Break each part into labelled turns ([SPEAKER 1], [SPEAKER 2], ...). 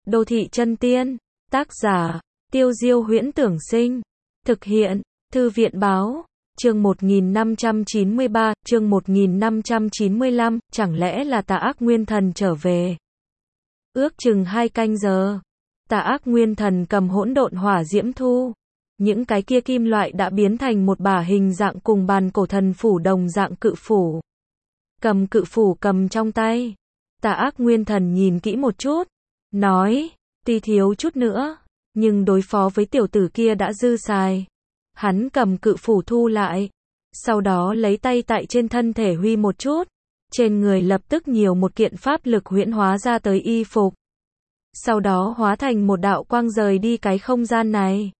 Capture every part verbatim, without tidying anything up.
[SPEAKER 1] Đô thị chân tiên. Tác giả, Tiêu Diêu Huyễn Tưởng Sinh. Thực hiện, Thư viện Báo. Chương một nghìn năm trăm chín mươi ba, chương một nghìn năm trăm chín mươi lăm, chẳng lẽ là Tà Ác Nguyên Thần trở về? Ước chừng hai canh giờ, Tà Ác Nguyên Thần cầm hỗn độn hỏa diễm thu. Những cái kia kim loại đã biến thành một bả hình dạng cùng bàn cổ thần phủ đồng dạng cự phủ. Cầm cự phủ cầm trong tay. Tà Ác Nguyên Thần nhìn kỹ một chút, nói, tuy thiếu chút nữa, nhưng đối phó với tiểu tử kia đã dư xài. Hắn cầm cự phủ thu lại, sau đó lấy tay tại trên thân thể huy một chút, trên người lập tức nhiều một kiện pháp lực huyễn hóa ra tới y phục. Sau đó hóa thành một đạo quang rời đi cái không gian này.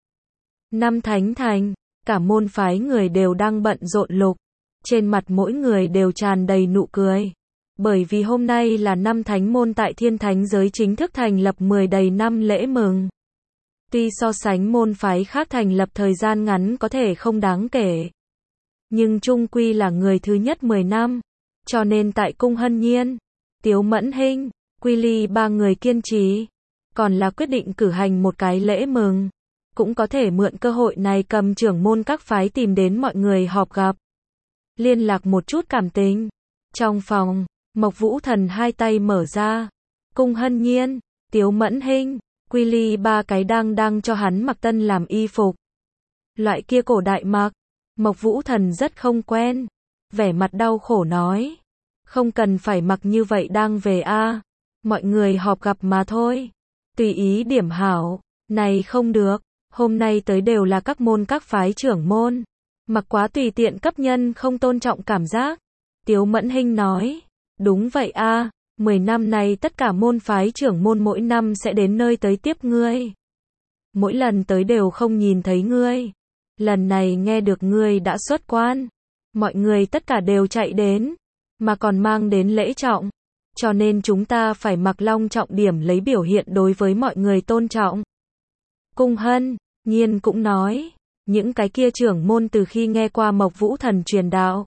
[SPEAKER 1] Năm thánh thành, cả môn phái người đều đang bận rộn lục, trên mặt mỗi người đều tràn đầy nụ cười. Bởi vì hôm nay là năm thánh môn tại thiên thánh giới chính thức thành lập mười đầy năm lễ mừng. Tuy so sánh môn phái khác thành lập thời gian ngắn có thể không đáng kể, nhưng chung quy là người thứ nhất mười năm, cho nên tại cung Hân Nhiên, Tiếu Mẫn Hinh, Quy Ly ba người kiên trì, còn là quyết định cử hành một cái lễ mừng, cũng có thể mượn cơ hội này cầm trưởng môn các phái tìm đến mọi người họp gặp, liên lạc một chút cảm tình. Trong phòng, Mộc Vũ Thần hai tay mở ra, cung Hân Nhiên, Tiếu Mẫn Hinh, Quy Ly ba cái đang đang cho hắn mặc tân làm y phục. Loại kia cổ đại mặc, Mộc Vũ Thần rất không quen, vẻ mặt đau khổ nói, không cần phải mặc như vậy đang về a, mọi người họp gặp mà thôi, tùy ý điểm hảo. Này không được, hôm nay tới đều là các môn các phái trưởng môn, mặc quá tùy tiện cấp nhân không tôn trọng cảm giác. Tiếu Mẫn Hinh nói, đúng vậy a, mười năm này tất cả môn phái trưởng môn mỗi năm sẽ đến nơi tới tiếp ngươi. Mỗi lần tới đều không nhìn thấy ngươi. Lần này nghe được ngươi đã xuất quan, mọi người tất cả đều chạy đến, mà còn mang đến lễ trọng, cho nên chúng ta phải mặc long trọng điểm lấy biểu hiện đối với mọi người tôn trọng. Cung Hân Nhiên cũng nói, những cái kia trưởng môn từ khi nghe qua Mộc Vũ Thần truyền đạo,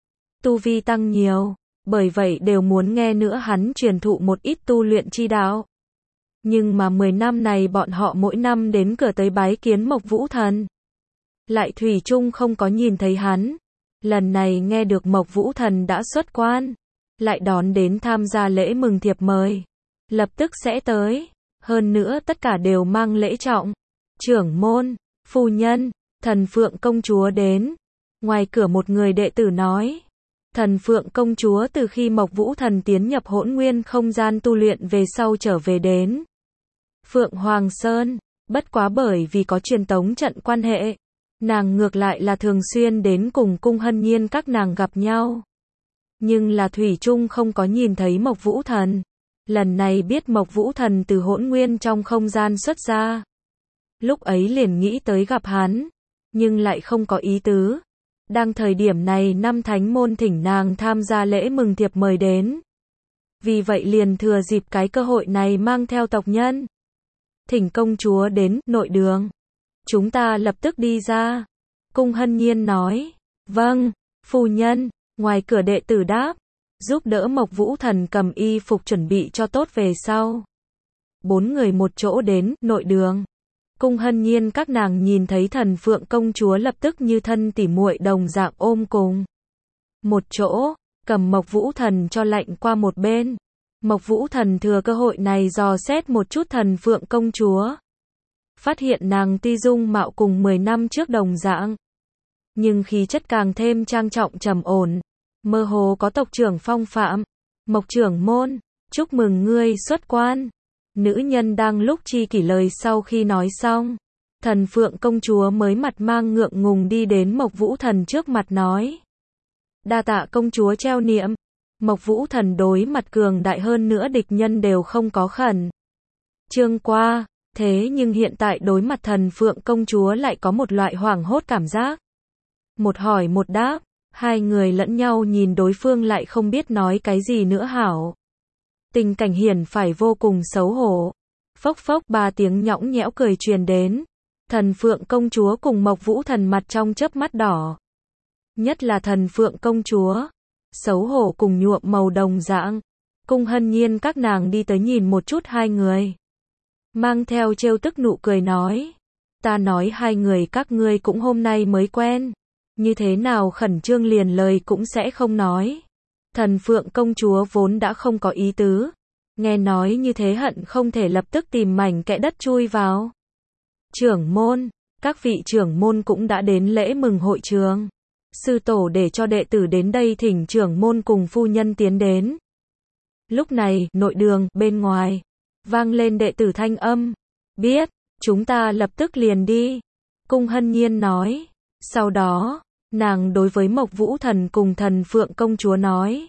[SPEAKER 1] tu vi tăng nhiều, bởi vậy đều muốn nghe nữa hắn truyền thụ một ít tu luyện chi đạo. Nhưng mà mười năm này bọn họ mỗi năm đến cửa tới bái kiến Mộc Vũ Thần, lại thủy chung không có nhìn thấy hắn. Lần này nghe được Mộc Vũ Thần đã xuất quan, lại đón đến tham gia lễ mừng thiệp mời, lập tức sẽ tới, hơn nữa tất cả đều mang lễ trọng. Trưởng môn, phu nhân, Thần Phượng công chúa đến. Ngoài cửa một người đệ tử nói, Thần Phượng công chúa từ khi Mộc Vũ Thần tiến nhập hỗn nguyên không gian tu luyện về sau trở về đến Phượng Hoàng Sơn, bất quá bởi vì có truyền tống trận quan hệ, nàng ngược lại là thường xuyên đến cùng cung Hân Nhiên các nàng gặp nhau. Nhưng là thủy chung không có nhìn thấy Mộc Vũ Thần. Lần này biết Mộc Vũ Thần từ hỗn nguyên trong không gian xuất ra, lúc ấy liền nghĩ tới gặp hắn, nhưng lại không có ý tứ. Đang thời điểm này năm thánh môn thỉnh nàng tham gia lễ mừng thiệp mời đến, vì vậy liền thừa dịp cái cơ hội này mang theo tộc nhân, thỉnh công chúa đến nội đường. Chúng ta lập tức đi ra. Cung Hân Nhiên nói, vâng, phu nhân. Ngoài cửa đệ tử đáp, giúp đỡ Mộc Vũ Thần cầm y phục chuẩn bị cho tốt về sau. Bốn người một chỗ đến nội đường. Cung Hân Nhiên các nàng nhìn thấy Thần Phượng công chúa lập tức như thân tỉ muội đồng dạng ôm cùng một chỗ, cầm Mộc Vũ Thần cho lạnh qua một bên. Mộc Vũ Thần thừa cơ hội này dò xét một chút Thần Phượng công chúa, phát hiện nàng tuy dung mạo cùng mười năm trước đồng dạng, nhưng khí chất càng thêm trang trọng trầm ổn, mơ hồ có tộc trưởng phong phạm. Mộc trưởng môn, chúc mừng ngươi xuất quan. Nữ nhân đang lúc chi kỷ lời sau khi nói xong, Thần Phượng công chúa mới mặt mang ngượng ngùng đi đến Mộc Vũ Thần trước mặt nói, đa tạ công chúa treo niệm. Mộc Vũ Thần đối mặt cường đại hơn nữa địch nhân đều không có khẩn trương qua, thế nhưng hiện tại đối mặt Thần Phượng công chúa lại có một loại hoảng hốt cảm giác. Một hỏi một đáp, hai người lẫn nhau nhìn đối phương lại không biết nói cái gì nữa hảo. Tình cảnh hiển phải vô cùng xấu hổ. Phốc phốc ba tiếng nhõng nhẽo cười truyền đến. Thần Phượng công chúa cùng Mộc Vũ Thần mặt trong chớp mắt đỏ. Nhất là Thần Phượng công chúa, xấu hổ cùng nhuộm màu đồng dạng. Cung Hân Nhiên các nàng đi tới nhìn một chút hai người. mang theo trêu tức nụ cười nói. Ta nói hai người các ngươi cũng hôm nay mới quen. Như thế nào khẩn trương liền lời cũng sẽ không nói. Thần Phượng công chúa vốn đã không có ý tứ. Nghe nói như thế hận không thể lập tức tìm mảnh kẽ đất chui vào. Trưởng môn, các vị trưởng môn cũng đã đến lễ mừng hội trường. Sư tổ để cho đệ tử đến đây thỉnh trưởng môn cùng phu nhân tiến đến. Lúc này, nội đường, bên ngoài, vang lên đệ tử thanh âm. Biết, chúng ta lập tức liền đi. Cung Hân Nhiên nói. Sau đó, nàng đối với Mộc Vũ Thần cùng Thần Phượng công chúa nói.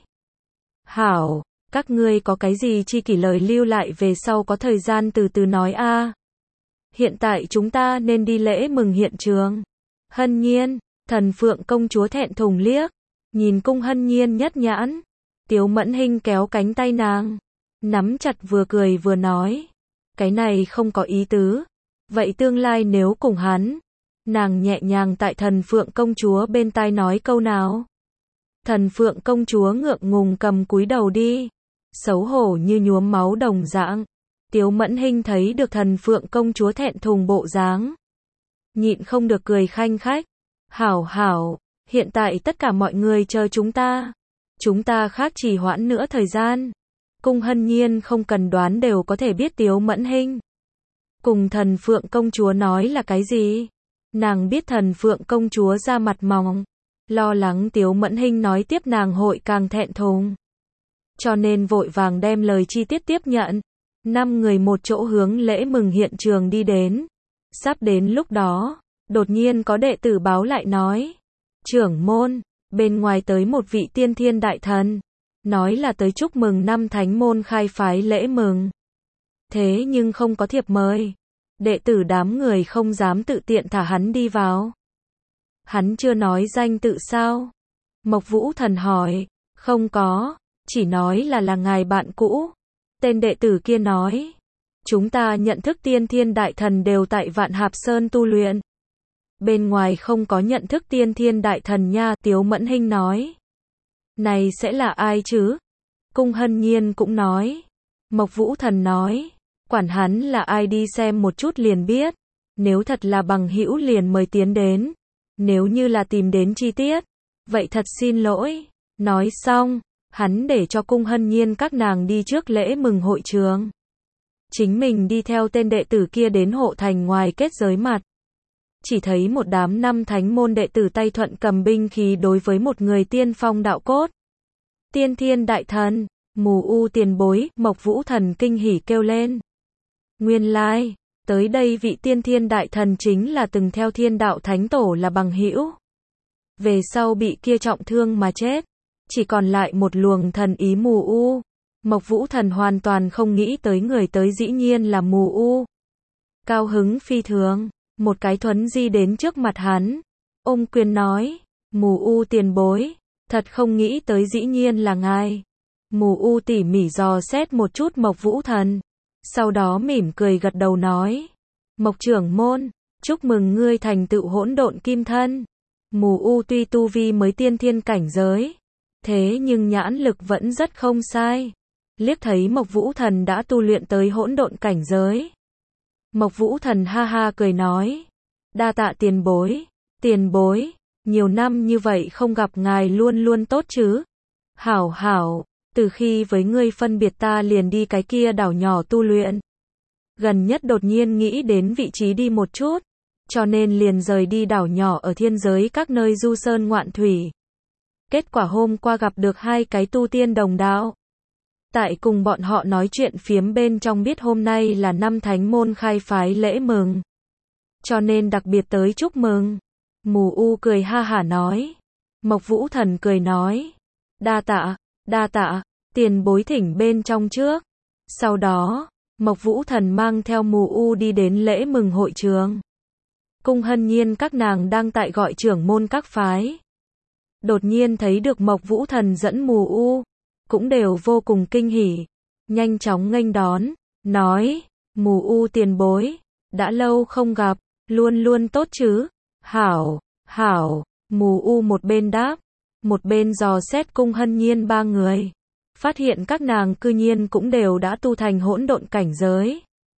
[SPEAKER 1] Hảo, các ngươi có cái gì chi kỷ lời lưu lại về sau có thời gian từ từ nói a. Hiện tại chúng ta nên đi lễ mừng hiện trường. Hân Nhiên, Thần Phượng công chúa thẹn thùng liếc, nhìn Cung Hân Nhiên nhất nhãn. Tiếu Mẫn Hinh kéo cánh tay nàng, nắm chặt vừa cười vừa nói. Cái này không có ý tứ. Vậy tương lai nếu cùng hắn, nàng nhẹ nhàng tại Thần Phượng công chúa bên tai nói câu nào. Thần Phượng công chúa ngượng ngùng cầm cúi đầu đi, xấu hổ như nhuốm máu đồng dạng. Tiếu Mẫn Hinh thấy được Thần Phượng công chúa thẹn thùng bộ dáng, nhịn không được cười khanh khách. Hảo hảo, hiện tại tất cả mọi người chờ chúng ta. Chúng ta khác trì hoãn nữa thời gian. Cung Hân Nhiên không cần đoán đều có thể biết Tiếu Mẫn Hinh cùng Thần Phượng công chúa nói là cái gì. Nàng biết Thần Phượng công chúa ra mặt mỏng, lo lắng Tiếu Mẫn Hinh nói tiếp nàng hội càng thẹn thùng, cho nên vội vàng đem lời chi tiết tiếp nhận. Năm người một chỗ hướng lễ mừng hiện trường đi đến. Sắp đến lúc đó, đột nhiên có đệ tử báo lại nói. Trưởng môn, bên ngoài tới một vị tiên thiên đại thần, nói là tới chúc mừng năm thánh môn khai phái lễ mừng. Thế nhưng không có thiệp mời. Đệ tử đám người không dám tự tiện thả hắn đi vào. Hắn chưa nói danh tự sao? Mộc Vũ Thần hỏi. Không có, chỉ nói là là ngài bạn cũ. Tên đệ tử kia nói. Chúng ta nhận thức tiên thiên đại thần đều tại Vạn Hạp Sơn tu luyện. Bên ngoài không có nhận thức tiên thiên đại thần nha, Tiếu Mẫn Hinh nói. Này sẽ là ai chứ? Cung Hân Nhiên cũng nói. Mộc Vũ Thần nói. Quản hắn là ai đi xem một chút liền biết. Nếu thật là bằng hữu liền mời tiến đến. Nếu như là tìm đến chi tiết, vậy thật xin lỗi. Nói xong, hắn để cho Cung Hân Nhiên các nàng đi trước lễ mừng hội trường. Chính mình đi theo tên đệ tử kia đến hộ thành ngoài kết giới mặt. Chỉ thấy một đám năm thánh môn đệ tử tay thuận cầm binh khí đối với một người tiên phong đạo cốt. Tiên thiên đại thần, mù u tiền bối, Mộc Vũ Thần kinh hỉ kêu lên. Nguyên lai, tới đây vị tiên thiên đại thần chính là từng theo thiên đạo thánh tổ là bằng hữu. Về sau bị kia trọng thương mà chết. Chỉ còn lại một luồng thần ý mù u. Mộc Vũ Thần hoàn toàn không nghĩ tới người tới dĩ nhiên là mù u. Cao hứng phi thường, một cái thuấn di đến trước mặt hắn. Ôm quyền nói, mù u tiền bối, thật không nghĩ tới dĩ nhiên là ngài. Mù u tỉ mỉ dò xét một chút Mộc Vũ Thần. Sau đó mỉm cười gật đầu nói. Mộc trưởng môn, chúc mừng ngươi thành tựu hỗn độn kim thân. Mù u tuy tu vi mới tiên thiên cảnh giới, thế nhưng nhãn lực vẫn rất không sai. Liếc thấy Mộc Vũ Thần đã tu luyện tới hỗn độn cảnh giới. Mộc Vũ Thần ha ha cười nói. Đa tạ tiền bối. Tiền bối, nhiều năm như vậy không gặp ngài luôn luôn tốt chứ. Hảo hảo, từ khi với ngươi phân biệt ta liền đi cái kia đảo nhỏ tu luyện. Gần nhất đột nhiên nghĩ đến vị trí đi một chút, cho nên liền rời đi đảo nhỏ ở thiên giới các nơi du sơn ngoạn thủy. Kết quả hôm qua gặp được hai cái tu tiên đồng đạo. Tại cùng bọn họ nói chuyện phiếm bên trong biết hôm nay là năm thánh môn khai phái lễ mừng. Cho nên đặc biệt tới chúc mừng. Mù u cười ha hả nói. Mộc Vũ Thần cười nói. Đa tạ, đa tạ, tiền bối thỉnh bên trong trước. Sau đó, Mộc Vũ Thần mang theo mù u đi đến lễ mừng hội trường. Cung Hân Nhiên các nàng đang tại gọi trưởng môn các phái. Đột nhiên thấy được Mộc Vũ Thần dẫn mù u, cũng đều vô cùng kinh hỉ. Nhanh chóng nghênh đón, nói, mù u tiền bối, đã lâu không gặp, luôn luôn tốt chứ. Hảo, hảo, mù u một bên đáp, một bên dò xét Cung Hân Nhiên ba người. Phát hiện các nàng cư nhiên cũng đều đã tu thành hỗn độn cảnh giới.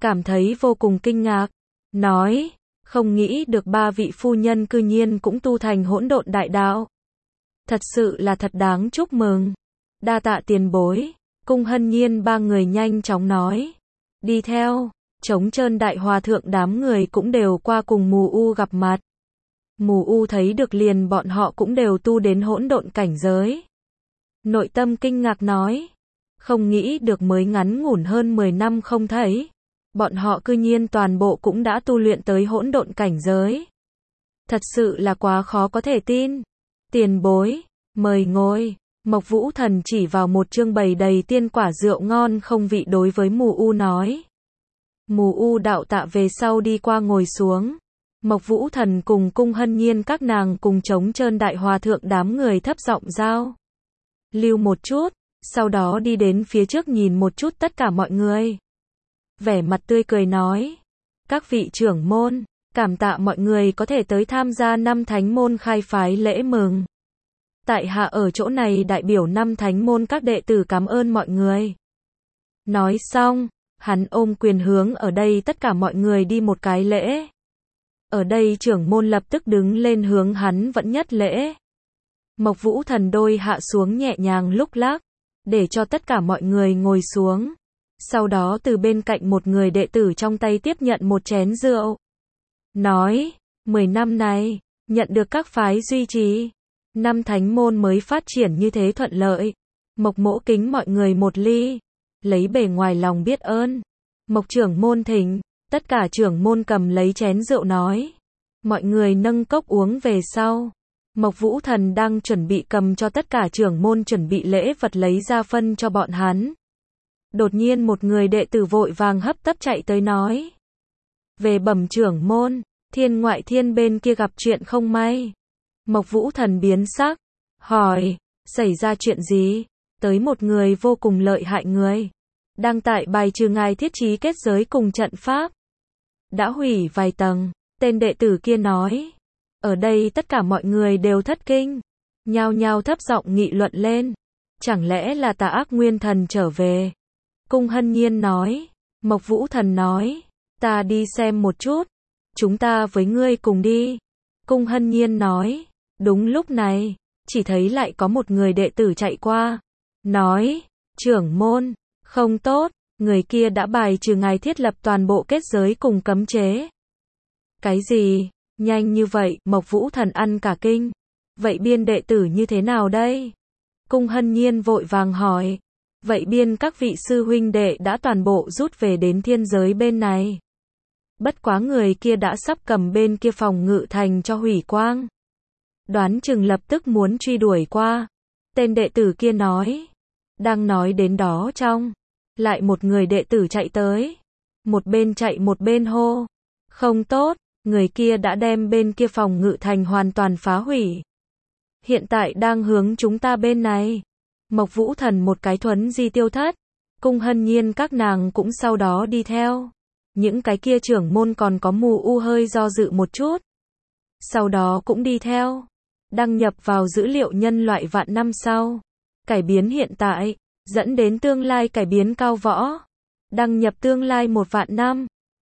[SPEAKER 1] cảm thấy vô cùng kinh ngạc, nói, không nghĩ được ba vị phu nhân cư nhiên cũng tu thành hỗn độn đại đạo. Thật sự là thật đáng chúc mừng. Đa tạ tiền bối. Cung Hân Nhiên ba người nhanh chóng nói. Đi theo, Trống Trơn đại hòa thượng đám người cũng đều qua cùng Mù U gặp mặt. Mù U thấy được liền bọn họ cũng đều tu đến hỗn độn cảnh giới. Nội tâm kinh ngạc nói, không nghĩ được mới ngắn ngủn hơn mười năm không thấy, bọn họ cư nhiên toàn bộ cũng đã tu luyện tới hỗn độn cảnh giới. Thật sự là quá khó có thể tin. Tiền bối, mời ngồi. Mộc Vũ Thần chỉ vào một chương bày đầy tiên quả rượu ngon không vị đối với Mù U nói. Mù U đạo tạ về sau đi qua ngồi xuống. Mộc Vũ Thần cùng Cung Hân Nhiên các nàng cùng Trống Trơn đại hòa thượng đám người thấp giọng giao lưu một chút, sau đó đi đến phía trước nhìn một chút tất cả mọi người. Vẻ mặt tươi cười nói, các vị trưởng môn, cảm tạ mọi người có thể tới tham gia năm thánh môn khai phái lễ mừng. Tại hạ ở chỗ này đại biểu năm thánh môn các đệ tử cảm ơn mọi người. Nói xong, hắn ôm quyền hướng ở đây tất cả mọi người đi một cái lễ. Ở đây trưởng môn lập tức đứng lên hướng hắn vẫn nhất lễ. Mộc Vũ Thần đôi hạ xuống nhẹ nhàng lúc lắc, để cho tất cả mọi người ngồi xuống. Sau đó từ bên cạnh một người đệ tử trong tay tiếp nhận một chén rượu. Nói, mười năm này, nhận được các phái duy trì, năm thánh môn mới phát triển như thế thuận lợi. Mộc mỗ kính mọi người một ly, lấy bề ngoài lòng biết ơn. Mộc trưởng môn thỉnh, tất cả trưởng môn cầm lấy chén rượu nói. Mọi người nâng cốc uống về sau. Mộc Vũ Thần đang chuẩn bị cầm cho tất cả trưởng môn chuẩn bị lễ vật lấy ra phân cho bọn hắn. Đột nhiên một người đệ tử vội vàng hấp tấp chạy tới nói. Về bẩm trưởng môn, Thiên Ngoại Thiên bên kia gặp chuyện không may. Mộc Vũ Thần biến sắc, hỏi, xảy ra chuyện gì? Tới một người vô cùng lợi hại người. Đang tại bài trừ ngài thiết trí kết giới cùng trận pháp. Đã hủy vài tầng, tên đệ tử kia nói. Ở đây tất cả mọi người đều thất kinh, nhao nhao thấp giọng nghị luận lên. Chẳng lẽ là Tà Ác Nguyên Thần trở về? Cung Hân Nhiên nói. Mộc Vũ Thần nói, ta đi xem một chút. Chúng ta với ngươi cùng đi. Cung Hân Nhiên nói. Đúng lúc này, chỉ thấy lại có một người đệ tử chạy qua. Nói, trưởng môn, không tốt, người kia đã bài trừ ngài thiết lập toàn bộ kết giới cùng cấm chế. Cái gì? Nhanh như vậy, Mộc Vũ Thần ăn cả kinh. Vậy biên đệ tử như thế nào đây? Cung Hân Nhiên vội vàng hỏi. Vậy biên các vị sư huynh đệ đã toàn bộ rút về đến thiên giới bên này. Bất quá người kia đã sắp cầm bên kia phòng ngự thành cho hủy quang. Đoán chừng lập tức muốn truy đuổi qua. Tên đệ tử kia nói. Đang nói đến đó trong. Lại một người đệ tử chạy tới. Một bên chạy một bên hô. Không tốt. Người kia đã đem bên kia phòng ngự thành hoàn toàn phá hủy. Hiện tại đang hướng chúng ta bên này. Mộc Vũ Thần một cái thuấn di tiêu thất. Cung Hân Nhiên các nàng cũng sau đó đi theo. Những cái kia trưởng môn còn có Mù U hơi do dự một chút. Sau đó cũng đi theo. Đăng nhập vào dữ liệu nhân loại vạn năm sau. Cải biến hiện tại, dẫn đến tương lai cải biến cao võ. Đăng nhập tương lai một vạn năm.